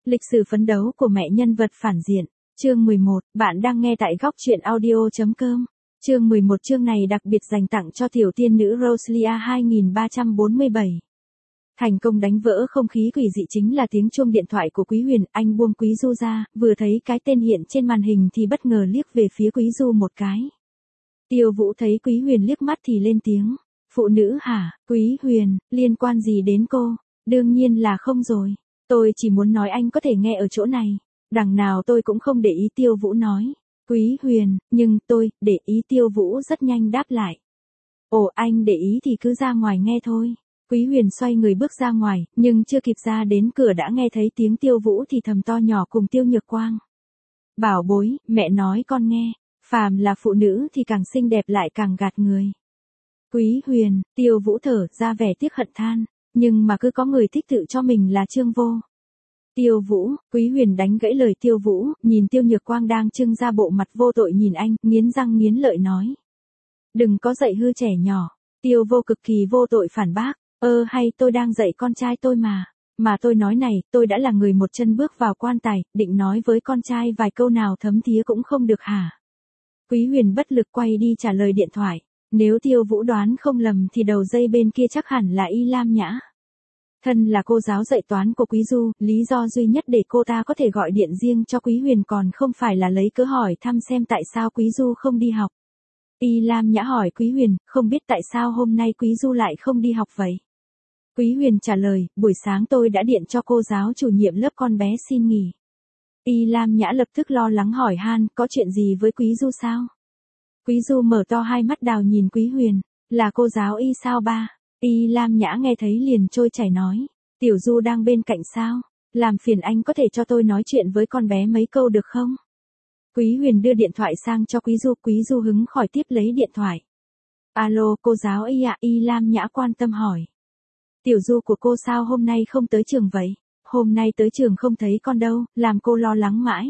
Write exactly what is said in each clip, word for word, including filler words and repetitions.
Lịch sử phấn đấu của mẹ nhân vật phản diện. Chương mười một, bạn đang nghe tại góc truyện audio chấm com. Chương mười một, chương này đặc biệt dành tặng cho tiểu tiên nữ Rosalia hai nghìn ba trăm bốn mươi bảy. Thành công đánh vỡ không khí quỷ dị chính là tiếng chuông điện thoại của Quý Huyền, anh buông Quý Du ra, vừa thấy cái tên hiện trên màn hình thì bất ngờ liếc về phía Quý Du một cái. Tiêu Vũ thấy Quý Huyền liếc mắt thì lên tiếng, phụ nữ hả? Quý Huyền, liên quan gì đến cô? Đương nhiên là không rồi. Tôi chỉ muốn nói anh có thể nghe ở chỗ này. Đằng nào tôi cũng không để ý, Tiêu Vũ nói. Quý Huyền, nhưng tôi, để ý. Tiêu Vũ rất nhanh đáp lại. Ồ, anh để ý thì cứ ra ngoài nghe thôi. Quý Huyền xoay người bước ra ngoài, nhưng chưa kịp ra đến cửa đã nghe thấy tiếng Tiêu Vũ thì thầm to nhỏ cùng Tiêu Nhược Quang. Bảo bối, mẹ nói con nghe, phàm là phụ nữ thì càng xinh đẹp lại càng gạt người. Quý Huyền, Tiêu Vũ thở ra vẻ tiếc hận than, nhưng mà cứ có người thích tự cho mình là Trương Vô. Tiêu Vũ, Quý Huyền đánh gãy lời Tiêu Vũ, nhìn Tiêu Nhược Quang đang trưng ra bộ mặt vô tội nhìn anh, nghiến răng nghiến lợi nói. Đừng có dạy hư trẻ nhỏ. Tiêu Vô cực kỳ vô tội phản bác, ơ hay tôi đang dạy con trai tôi mà. Mà tôi nói này, tôi đã là người một chân bước vào quan tài, định nói với con trai vài câu nào thấm thía cũng không được hả? Quý Huyền bất lực quay đi trả lời điện thoại. Nếu Tiêu Vũ đoán không lầm thì đầu dây bên kia chắc hẳn là Y Lam Nhã. Thân là cô giáo dạy toán của Quý Du, lý do duy nhất để cô ta có thể gọi điện riêng cho Quý Huyền còn không phải là lấy cớ hỏi thăm xem tại sao Quý Du không đi học. Y Lam Nhã hỏi Quý Huyền, không biết tại sao hôm nay Quý Du lại không đi học vậy? Quý Huyền trả lời, buổi sáng tôi đã điện cho cô giáo chủ nhiệm lớp con bé xin nghỉ. Y Lam Nhã lập tức lo lắng hỏi han, có chuyện gì với Quý Du sao? Quý Du mở to hai mắt đào nhìn Quý Huyền, là cô giáo Y sao ba? Y Lam Nhã nghe thấy liền trôi chảy nói, Tiểu Du đang bên cạnh sao? Làm phiền anh có thể cho tôi nói chuyện với con bé mấy câu được không? Quý Huyền đưa điện thoại sang cho Quý Du, Quý Du hứng khỏi tiếp lấy điện thoại. Alo, cô giáo Y ạ, Y Lam Nhã quan tâm hỏi. Tiểu Du của cô sao hôm nay không tới trường vậy? Hôm nay tới trường không thấy con đâu, làm cô lo lắng mãi.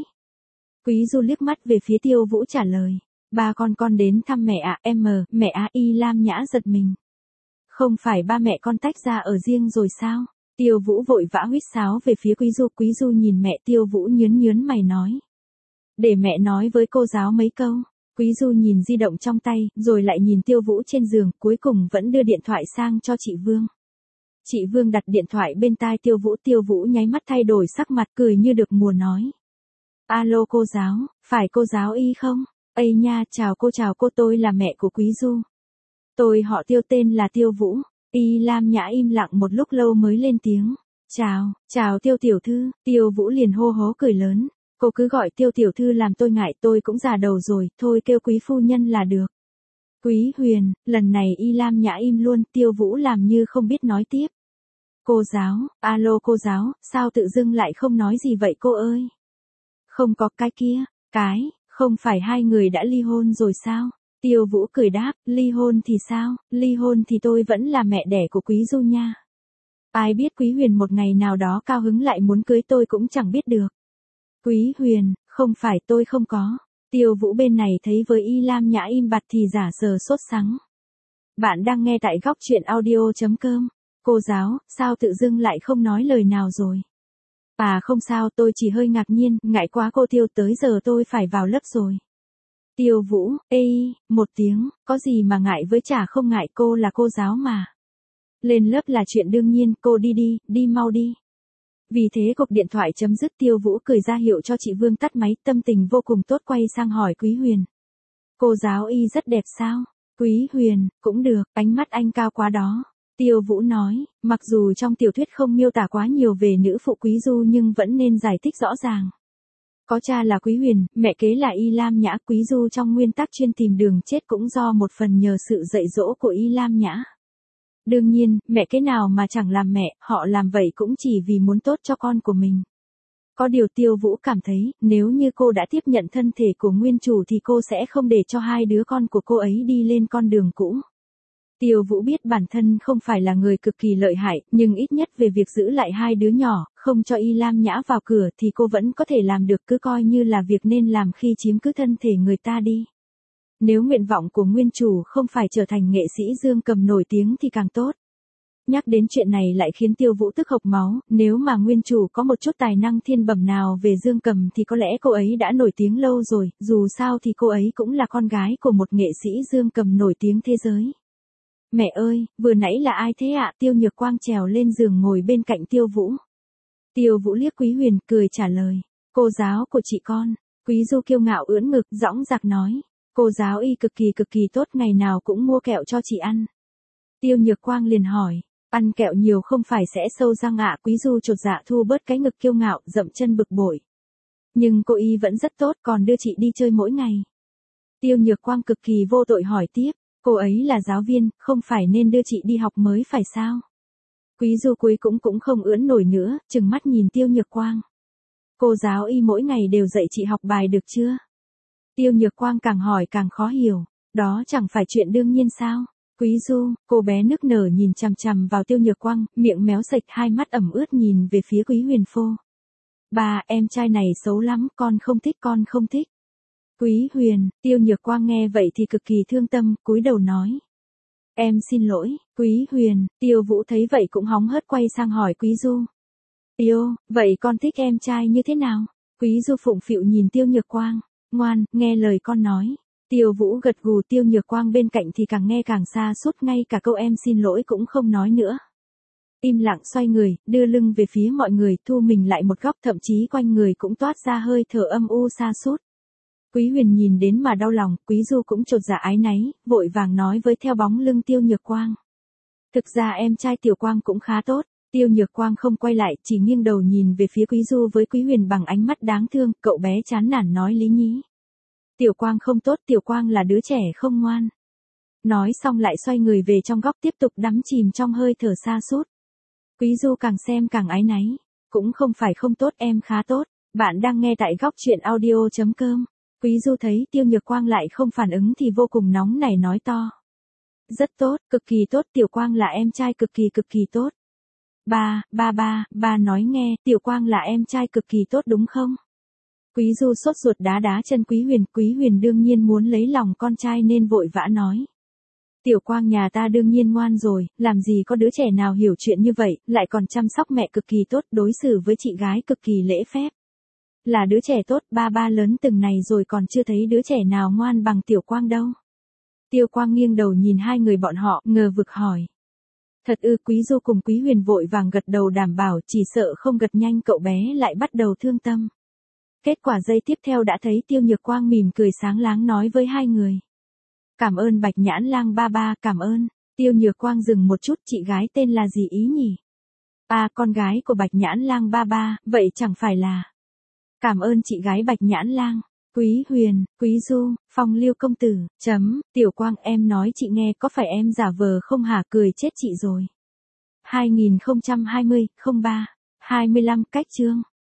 Quý Du liếc mắt về phía Tiêu Vũ trả lời. Ba con con đến thăm mẹ ạ, em mờ, mẹ á. Y Lam Nhã giật mình. Không phải ba mẹ con tách ra ở riêng rồi sao? Tiêu Vũ vội vã huýt sáo về phía Quý Du. Quý Du nhìn mẹ, Tiêu Vũ nhớn nhớn mày nói. Để mẹ nói với cô giáo mấy câu. Quý Du nhìn di động trong tay, rồi lại nhìn Tiêu Vũ trên giường, cuối cùng vẫn đưa điện thoại sang cho chị Vương. Chị Vương đặt điện thoại bên tai Tiêu Vũ, Tiêu Vũ nháy mắt thay đổi sắc mặt cười như được mùa nói. Alo cô giáo, phải cô giáo Y không? Ây nha, chào cô chào cô, tôi là mẹ của Quý Du. Tôi họ Tiêu, tên là Tiêu Vũ. Y Lam Nhã im lặng một lúc lâu mới lên tiếng. Chào, chào Tiêu tiểu thư. Tiêu Vũ liền hô hố cười lớn. Cô cứ gọi Tiêu tiểu thư làm tôi ngại, tôi cũng già đầu rồi, thôi kêu Quý phu nhân là được. Quý Huyền, lần này Y Lam Nhã im luôn, Tiêu Vũ làm như không biết nói tiếp. Cô giáo, alo cô giáo, sao tự dưng lại không nói gì vậy cô ơi? Không có cái kia, cái, không phải hai người đã ly hôn rồi sao? Tiêu Vũ cười đáp, ly hôn thì sao, ly hôn thì tôi vẫn là mẹ đẻ của Quý Du nha. Ai biết Quý Huyền một ngày nào đó cao hứng lại muốn cưới tôi cũng chẳng biết được. Quý Huyền, không phải tôi không có. Tiêu Vũ bên này thấy với Y Lam Nhã im bặt thì giả sờ sốt sắng. Bạn đang nghe tại góc truyện audio chấm com. Cô giáo, sao tự dưng lại không nói lời nào rồi? À không sao, tôi chỉ hơi ngạc nhiên, ngại quá cô Tiêu, tới giờ tôi phải vào lớp rồi. Tiêu Vũ, ê, một tiếng, có gì mà ngại với chả không ngại, cô là cô giáo mà. Lên lớp là chuyện đương nhiên, cô đi đi, đi mau đi. Vì thế cuộc điện thoại chấm dứt, Tiêu Vũ cười ra hiệu cho chị Vương tắt máy, tâm tình vô cùng tốt quay sang hỏi Quý Huyền. Cô giáo Y rất đẹp sao? Quý Huyền, cũng được, ánh mắt anh cao quá đó. Tiêu Vũ nói, mặc dù trong tiểu thuyết không miêu tả quá nhiều về nữ phụ Quý Du nhưng vẫn nên giải thích rõ ràng. Có cha là Quý Huyền, mẹ kế là Y Lam Nhã, Quý Du trong nguyên tắc chuyên tìm đường chết cũng do một phần nhờ sự dạy dỗ của Y Lam Nhã. Đương nhiên, mẹ kế nào mà chẳng làm mẹ, họ làm vậy cũng chỉ vì muốn tốt cho con của mình. Có điều Tiêu Vũ cảm thấy, nếu như cô đã tiếp nhận thân thể của nguyên chủ thì cô sẽ không để cho hai đứa con của cô ấy đi lên con đường cũ. Tiêu Vũ biết bản thân không phải là người cực kỳ lợi hại, nhưng ít nhất về việc giữ lại hai đứa nhỏ, không cho Y Lam Nhã vào cửa thì cô vẫn có thể làm được, cứ coi như là việc nên làm khi chiếm cứ thân thể người ta đi. Nếu nguyện vọng của nguyên chủ không phải trở thành nghệ sĩ dương cầm nổi tiếng thì càng tốt. Nhắc đến chuyện này lại khiến Tiêu Vũ tức hộc máu, nếu mà nguyên chủ có một chút tài năng thiên bẩm nào về Dương Cầm thì có lẽ cô ấy đã nổi tiếng lâu rồi, dù sao thì cô ấy cũng là con gái của một nghệ sĩ Dương Cầm nổi tiếng thế giới. Mẹ ơi, vừa nãy là ai thế ạ? Tiêu Nhược Quang trèo lên giường ngồi bên cạnh Tiêu Vũ. Tiêu Vũ liếc Quý Huyền, cười trả lời, cô giáo của chị con. Quý Du kiêu ngạo ưỡn ngực, dõng dạc nói, cô giáo y cực kỳ cực kỳ tốt, ngày nào cũng mua kẹo cho chị ăn. Tiêu Nhược Quang liền hỏi, ăn kẹo nhiều không phải sẽ sâu răng ạ? Quý Du chột dạ thu bớt cái ngực kiêu ngạo, dậm chân bực bội. Nhưng cô y vẫn rất tốt, còn đưa chị đi chơi mỗi ngày. Tiêu Nhược Quang cực kỳ vô tội hỏi tiếp, cô ấy là giáo viên, không phải nên đưa chị đi học mới phải sao? Quý Du cuối cũng cũng không ưỡn nổi nữa, trừng mắt nhìn Tiêu Nhược Quang. Cô giáo y mỗi ngày đều dạy chị học bài được chưa? Tiêu Nhược Quang càng hỏi càng khó hiểu, đó chẳng phải chuyện đương nhiên sao? Quý Du, cô bé nức nở nhìn chằm chằm vào Tiêu Nhược Quang, miệng méo sạch, hai mắt ẩm ướt nhìn về phía Quý Huyền Phô. Bà, em trai này xấu lắm, con không thích, con không thích. Quý Huyền, Tiêu Nhược Quang nghe vậy thì cực kỳ thương tâm, cúi đầu nói. Em xin lỗi, Quý Huyền. Tiêu Vũ thấy vậy cũng hóng hớt quay sang hỏi Quý Du. Tiêu, vậy con thích em trai như thế nào? Quý Du phụng phịu nhìn Tiêu Nhược Quang. Ngoan, nghe lời con nói. Tiêu Vũ gật gù, Tiêu Nhược Quang bên cạnh thì càng nghe càng xa sút, ngay cả câu em xin lỗi cũng không nói nữa. Im lặng xoay người, đưa lưng về phía mọi người, thu mình lại một góc, thậm chí quanh người cũng toát ra hơi thở âm u xa sút. Quý Huyền nhìn đến mà đau lòng, Quý Du cũng chột dạ ái náy, vội vàng nói với theo bóng lưng Tiêu Nhược Quang. Thực ra em trai Tiểu Quang cũng khá tốt. Tiêu Nhược Quang không quay lại, chỉ nghiêng đầu nhìn về phía Quý Du với Quý Huyền bằng ánh mắt đáng thương, cậu bé chán nản nói lý nhí. Tiểu Quang không tốt, Tiểu Quang là đứa trẻ không ngoan. Nói xong lại xoay người về trong góc tiếp tục đắm chìm trong hơi thở xa sút. Quý Du càng xem càng áy náy. Cũng không phải không tốt, em khá tốt. Bạn đang nghe tại góc truyện audio chấm com. Quý Du thấy Tiêu Nhược Quang lại không phản ứng thì vô cùng nóng nảy nói to. Rất tốt, cực kỳ tốt, Tiểu Quang là em trai cực kỳ cực kỳ tốt. Ba, ba ba, ba nói nghe, Tiểu Quang là em trai cực kỳ tốt đúng không? Quý Du sốt ruột đá đá chân Quý Huyền, Quý Huyền đương nhiên muốn lấy lòng con trai nên vội vã nói. Tiểu Quang nhà ta đương nhiên ngoan rồi, làm gì có đứa trẻ nào hiểu chuyện như vậy, lại còn chăm sóc mẹ cực kỳ tốt, đối xử với chị gái cực kỳ lễ phép. Là đứa trẻ tốt, ba ba lớn từng này rồi còn chưa thấy đứa trẻ nào ngoan bằng Tiểu Quang đâu. Tiêu Quang nghiêng đầu nhìn hai người bọn họ, ngờ vực hỏi. Thật ư? Quý Du cùng Quý Huyền vội vàng gật đầu đảm bảo, chỉ sợ không gật nhanh cậu bé lại bắt đầu thương tâm. Kết quả giây tiếp theo đã thấy Tiêu Nhược Quang mỉm cười sáng láng nói với hai người. Cảm ơn Bạch Nhãn Lang ba ba, cảm ơn. Tiêu Nhược Quang dừng một chút, chị gái tên là gì ý nhỉ? À, con gái của Bạch Nhãn Lang ba ba, vậy chẳng phải là. Cảm ơn chị gái Bạch Nhãn Lang. Quý Huyền, Quý Du, Phong Liêu công tử, chấm, Tiểu Quang em nói chị nghe có phải em giả vờ không hả? Cười chết chị rồi. hai nghìn không trăm hai mươi, không ba, hai mươi lăm cách chương.